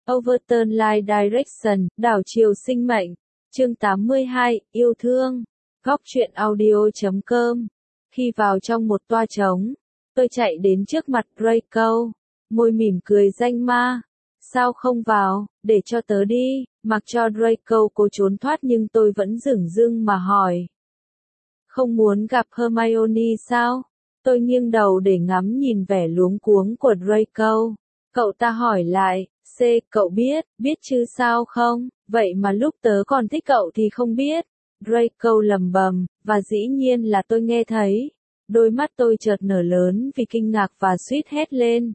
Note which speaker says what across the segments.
Speaker 1: Overturn Life Direction, đảo chiều sinh mệnh. Chương 82, yêu thương. Góc truyện audio.com. Khi vào trong một toa trống, tôi chạy đến trước mặt Draco, môi mỉm cười danh ma. Sao không vào, để cho tớ đi, mặc cho Draco cố trốn thoát nhưng tôi vẫn dửng dưng mà hỏi. Không muốn gặp Hermione sao? Tôi nghiêng đầu để ngắm nhìn vẻ luống cuống của Draco. Cậu ta hỏi lại, cậu biết chứ sao không, vậy mà lúc tớ còn thích cậu thì không biết. Draco lầm bầm, và dĩ nhiên là tôi nghe thấy. Đôi mắt tôi chợt nở lớn vì kinh ngạc và suýt hét lên.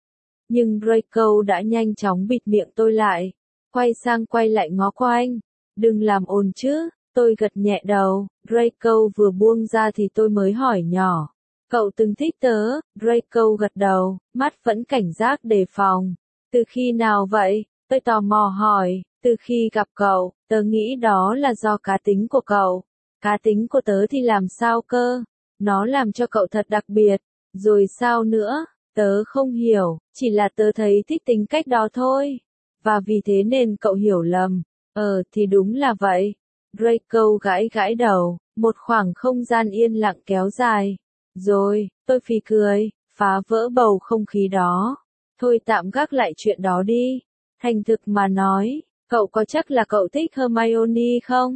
Speaker 1: Nhưng Draco đã nhanh chóng bịt miệng tôi lại, quay lại ngó quanh. Đừng làm ồn chứ, tôi gật nhẹ đầu. Draco vừa buông ra thì tôi mới hỏi nhỏ. Cậu từng thích tớ? Draco gật đầu, mắt vẫn cảnh giác đề phòng. Từ khi nào vậy? Tôi tò mò hỏi. Từ khi gặp cậu, tớ nghĩ đó là do cá tính của cậu. Cá tính của tớ thì làm sao cơ? Nó làm cho cậu thật đặc biệt. Rồi sao nữa? Tớ không hiểu, chỉ là tớ thấy thích tính cách đó thôi. Và vì thế nên cậu hiểu lầm. Thì đúng là vậy. Draco gãi đầu, một khoảng không gian yên lặng kéo dài. Rồi, tôi phì cười, phá vỡ bầu không khí đó. Thôi tạm gác lại chuyện đó đi. Thành thực mà nói, cậu có chắc là cậu thích Hermione không?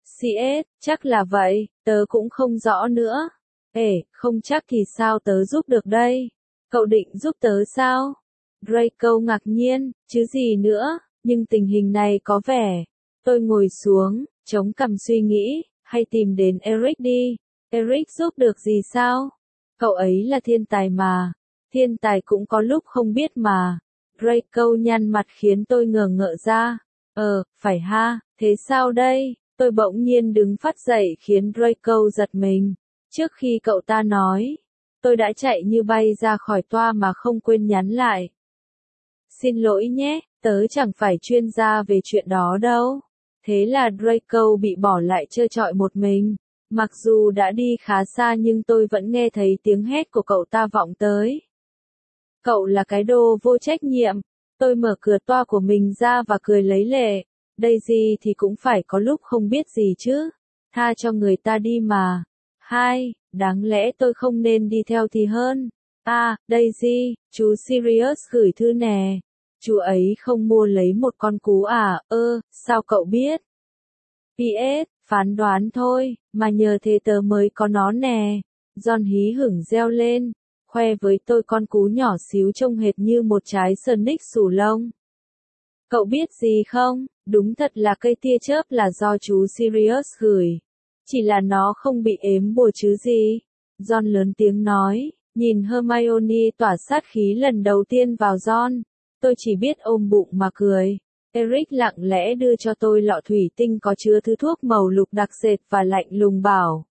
Speaker 1: CS, chắc là vậy, tớ cũng không rõ nữa. Không chắc thì sao tớ giúp được đây? Cậu định giúp tớ sao? Draco ngạc nhiên, chứ gì nữa, nhưng tình hình này có vẻ. Tôi ngồi xuống, chống cằm suy nghĩ, hay tìm đến Eric đi. Eric giúp được gì sao? Cậu ấy là thiên tài mà. Thiên tài cũng có lúc không biết mà. Draco nhăn mặt khiến tôi ngờ ngợ ra. Phải ha, thế sao đây? Tôi bỗng nhiên đứng phát dậy khiến Draco giật mình. Trước khi cậu ta nói, tôi đã chạy như bay ra khỏi toa mà không quên nhắn lại. Xin lỗi nhé, tớ chẳng phải chuyên gia về chuyện đó đâu. Thế là Draco bị bỏ lại trơ trọi một mình. Mặc dù đã đi khá xa nhưng tôi vẫn nghe thấy tiếng hét của cậu ta vọng tới. Cậu là cái đồ vô trách nhiệm. Tôi mở cửa toa của mình ra và cười lấy lệ. Daisy thì cũng phải có lúc không biết gì chứ. Tha cho người ta đi mà. Đáng lẽ tôi không nên đi theo thì hơn. Daisy, chú Sirius gửi thư nè. Chú ấy không mua lấy một con cú à? Sao cậu biết? PS, phán đoán thôi, mà nhờ thế tớ mới có nó nè. John hí hửng reo lên, khoe với tôi con cú nhỏ xíu trông hệt như một trái Sonic xù lông. Cậu biết gì không? Đúng thật là cây tia chớp là do chú Sirius gửi. Chỉ là nó không bị ếm bùa chứ gì. John lớn tiếng nói, nhìn Hermione tỏa sát khí lần đầu tiên vào John. Tôi chỉ biết ôm bụng mà cười. Eric lặng lẽ đưa cho tôi lọ thủy tinh có chứa thứ thuốc màu lục đặc sệt và lạnh lùng bảo.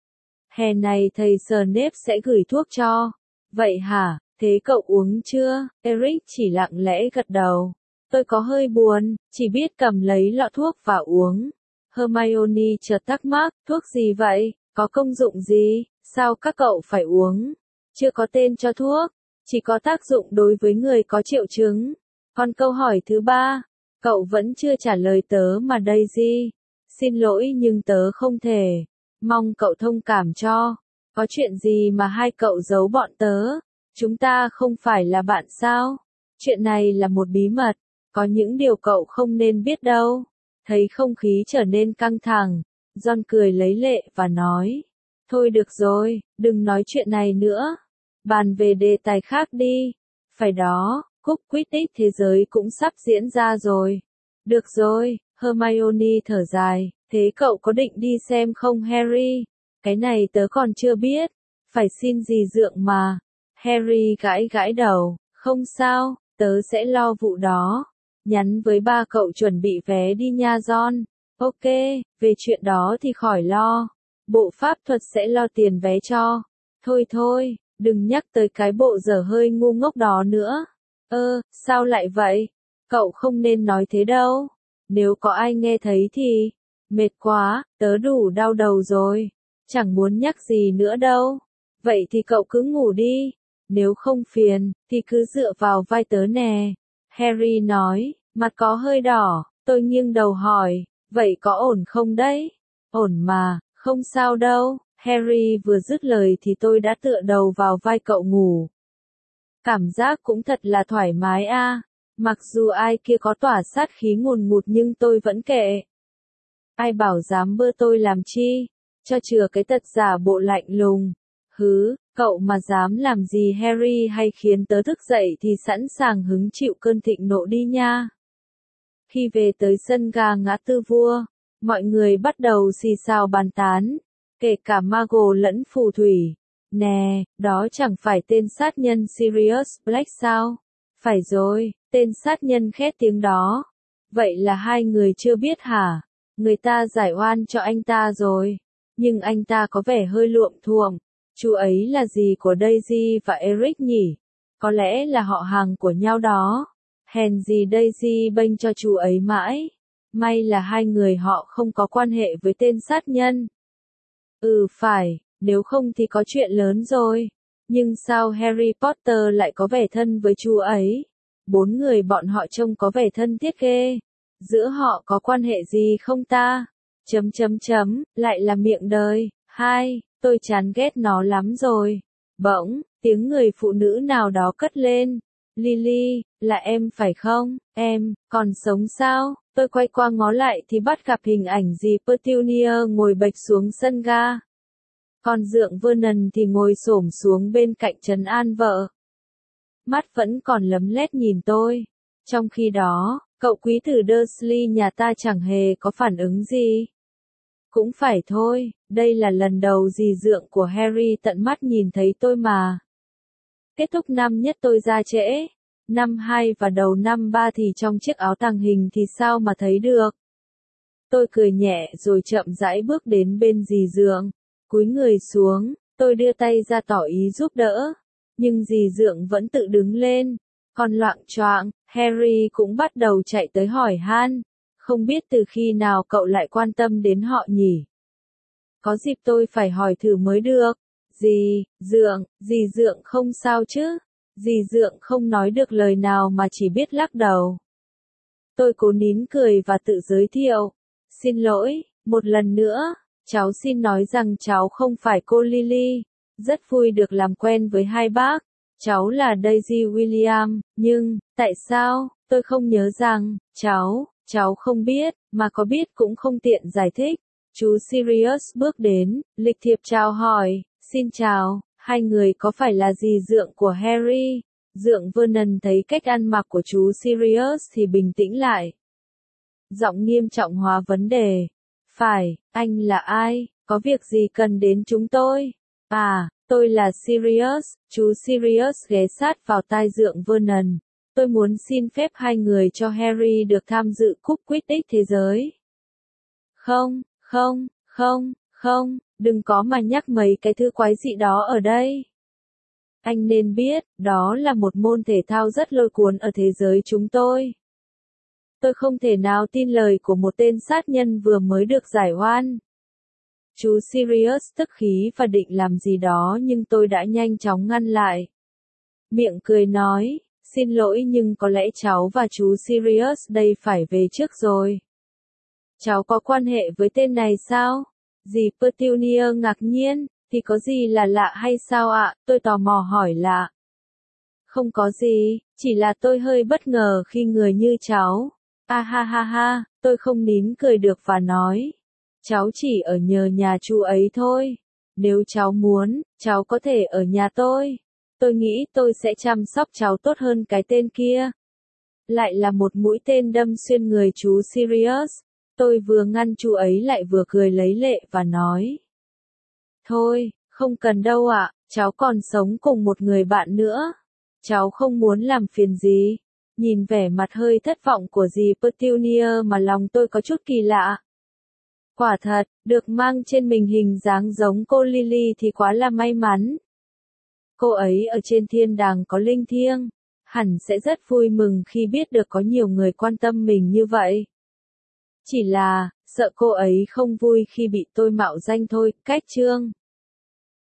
Speaker 1: Hè này thầy Snape sẽ gửi thuốc cho. Vậy hả, thế cậu uống chưa? Eric chỉ lặng lẽ gật đầu. Tôi có hơi buồn, chỉ biết cầm lấy lọ thuốc và uống. Hermione chợt thắc mắc, thuốc gì vậy? Có công dụng gì? Sao các cậu phải uống? Chưa có tên cho thuốc, chỉ có tác dụng đối với người có triệu chứng. Còn câu hỏi thứ 3, cậu vẫn chưa trả lời tớ mà Daisy. Xin lỗi nhưng tớ không thể. Mong cậu thông cảm cho. Có chuyện gì mà hai cậu giấu bọn tớ? Chúng ta không phải là bạn sao? Chuyện này là một bí mật. Có những điều cậu không nên biết đâu. Thấy không khí trở nên căng thẳng, John cười lấy lệ và nói. Thôi được rồi, đừng nói chuyện này nữa. Bàn về đề tài khác đi. Phải đó, cúp Quidditch thế giới cũng sắp diễn ra rồi. Được rồi, Hermione thở dài. Thế cậu có định đi xem không Harry? Cái này tớ còn chưa biết. Phải xin gì dượng mà. Harry gãi đầu. Không sao, tớ sẽ lo vụ đó. Nhắn với ba cậu chuẩn bị vé đi nha John. Ok, về chuyện đó thì khỏi lo. Bộ pháp thuật sẽ lo tiền vé cho. Thôi, đừng nhắc tới cái bộ dở hơi ngu ngốc đó nữa. Sao lại vậy? Cậu không nên nói thế đâu. Nếu có ai nghe thấy thì... Mệt quá, tớ đủ đau đầu rồi. Chẳng muốn nhắc gì nữa đâu. Vậy thì cậu cứ ngủ đi. Nếu không phiền, thì cứ dựa vào vai tớ nè. Harry nói, Mặt có hơi đỏ, tôi nghiêng đầu hỏi, vậy có ổn không đấy? Ổn mà, không sao đâu. Harry vừa dứt lời thì tôi đã tựa đầu vào vai cậu ngủ. Cảm giác cũng thật là thoải mái a. Mặc dù ai kia có tỏa sát khí ngùn ngụt nhưng tôi vẫn kệ. Ai bảo dám bơ tôi làm chi? Cho chừa cái tật giả bộ lạnh lùng. Hứ, cậu mà dám làm gì Harry hay khiến tớ thức dậy thì sẵn sàng hứng chịu cơn thịnh nộ đi nha. Khi về tới sân ga ngã tư vua, mọi người bắt đầu xì xào bàn tán, kể cả Mago lẫn phù thủy. Nè, đó chẳng phải tên sát nhân Sirius Black sao? Phải rồi, tên sát nhân khét tiếng đó. Vậy là hai người chưa biết hả? Người ta giải oan cho anh ta rồi. Nhưng anh ta có vẻ hơi luộm thuộm. Chú ấy là gì của Daisy và Eric nhỉ? Có lẽ là họ hàng của nhau đó. Hèn gì Daisy bênh cho chú ấy mãi. May là hai người họ không có quan hệ với tên sát nhân. Phải, nếu không thì có chuyện lớn rồi. Nhưng sao Harry Potter lại có vẻ thân với chú ấy? 4 người bọn họ trông có vẻ thân thiết ghê. Giữa họ có quan hệ gì không ta? Lại là miệng đời. Tôi chán ghét nó lắm rồi. Bỗng, tiếng người phụ nữ nào đó cất lên. Lily, là em phải không? Em, còn sống sao? Tôi quay qua ngó lại thì bắt gặp hình ảnh dì Petunia ngồi bệch xuống sân ga. Còn dượng Vernon thì ngồi xổm xuống bên cạnh trấn an vợ. Mắt vẫn còn lấm lét nhìn tôi. Trong khi đó, cậu quý tử Dursley nhà ta chẳng hề có phản ứng gì. Cũng phải thôi, đây là lần đầu dì dượng của Harry tận mắt nhìn thấy tôi mà. Kết thúc năm nhất tôi ra trễ. Năm 2 và đầu năm 3 thì trong chiếc áo tàng hình thì sao mà thấy được. Tôi cười nhẹ rồi chậm rãi bước đến bên dì dượng. Cúi người xuống, tôi đưa tay ra tỏ ý giúp đỡ. Nhưng dì dượng vẫn tự đứng lên. Còn loạng choạng, Harry cũng bắt đầu chạy tới hỏi han. Không biết từ khi nào cậu lại quan tâm đến họ nhỉ? Có dịp tôi phải hỏi thử mới được. Dì dượng không sao chứ? Dì dượng không nói được lời nào mà chỉ biết lắc đầu. Tôi cố nín cười và tự giới thiệu. Xin lỗi, một lần nữa, cháu xin nói rằng cháu không phải cô Lily. Rất vui được làm quen với hai bác. Cháu là Daisy William, nhưng, tại sao, tôi không nhớ rằng, cháu không biết, mà có biết cũng không tiện giải thích. Chú Sirius bước đến, lịch thiệp chào hỏi, xin chào, hai người có phải là dì dượng của Harry? Dượng Vernon thấy cách ăn mặc của chú Sirius thì bình tĩnh lại. Giọng nghiêm trọng hóa vấn đề. Phải, anh là ai? Có việc gì cần đến chúng tôi? À, tôi là Sirius. Chú Sirius ghé sát vào tai dượng Vernon. Tôi muốn xin phép hai người cho Harry được tham dự cúp Quidditch thế giới. Không, đừng có mà nhắc mấy cái thứ quái dị đó ở đây. Anh nên biết, đó là một môn thể thao rất lôi cuốn ở thế giới chúng tôi. Tôi không thể nào tin lời của một tên sát nhân vừa mới được giải oan. Chú Sirius tức khí và định làm gì đó nhưng tôi đã nhanh chóng ngăn lại. Miệng cười nói, xin lỗi nhưng có lẽ cháu và chú Sirius đây phải về trước rồi. Cháu có quan hệ với tên này sao? Dì Petunia ngạc nhiên, thì có gì là lạ hay sao ạ? Tôi tò mò hỏi lạ. Không có gì, chỉ là tôi hơi bất ngờ khi người như cháu. Ha, tôi không nín cười được và nói. Cháu chỉ ở nhờ nhà chú ấy thôi. Nếu cháu muốn, cháu có thể ở nhà tôi. Tôi nghĩ tôi sẽ chăm sóc cháu tốt hơn cái tên kia. Lại là một mũi tên đâm xuyên người chú Sirius. Tôi vừa ngăn chú ấy lại vừa cười lấy lệ và nói. Thôi, không cần đâu ạ, cháu còn sống cùng một người bạn nữa. Cháu không muốn làm phiền gì. Nhìn vẻ mặt hơi thất vọng của dì Petunia mà lòng tôi có chút kỳ lạ. Quả thật, được mang trên mình hình dáng giống cô Lily thì quá là may mắn. Cô ấy ở trên thiên đàng có linh thiêng, hẳn sẽ rất vui mừng khi biết được có nhiều người quan tâm mình như vậy. Chỉ là, sợ cô ấy không vui khi bị tôi mạo danh thôi, cách chương.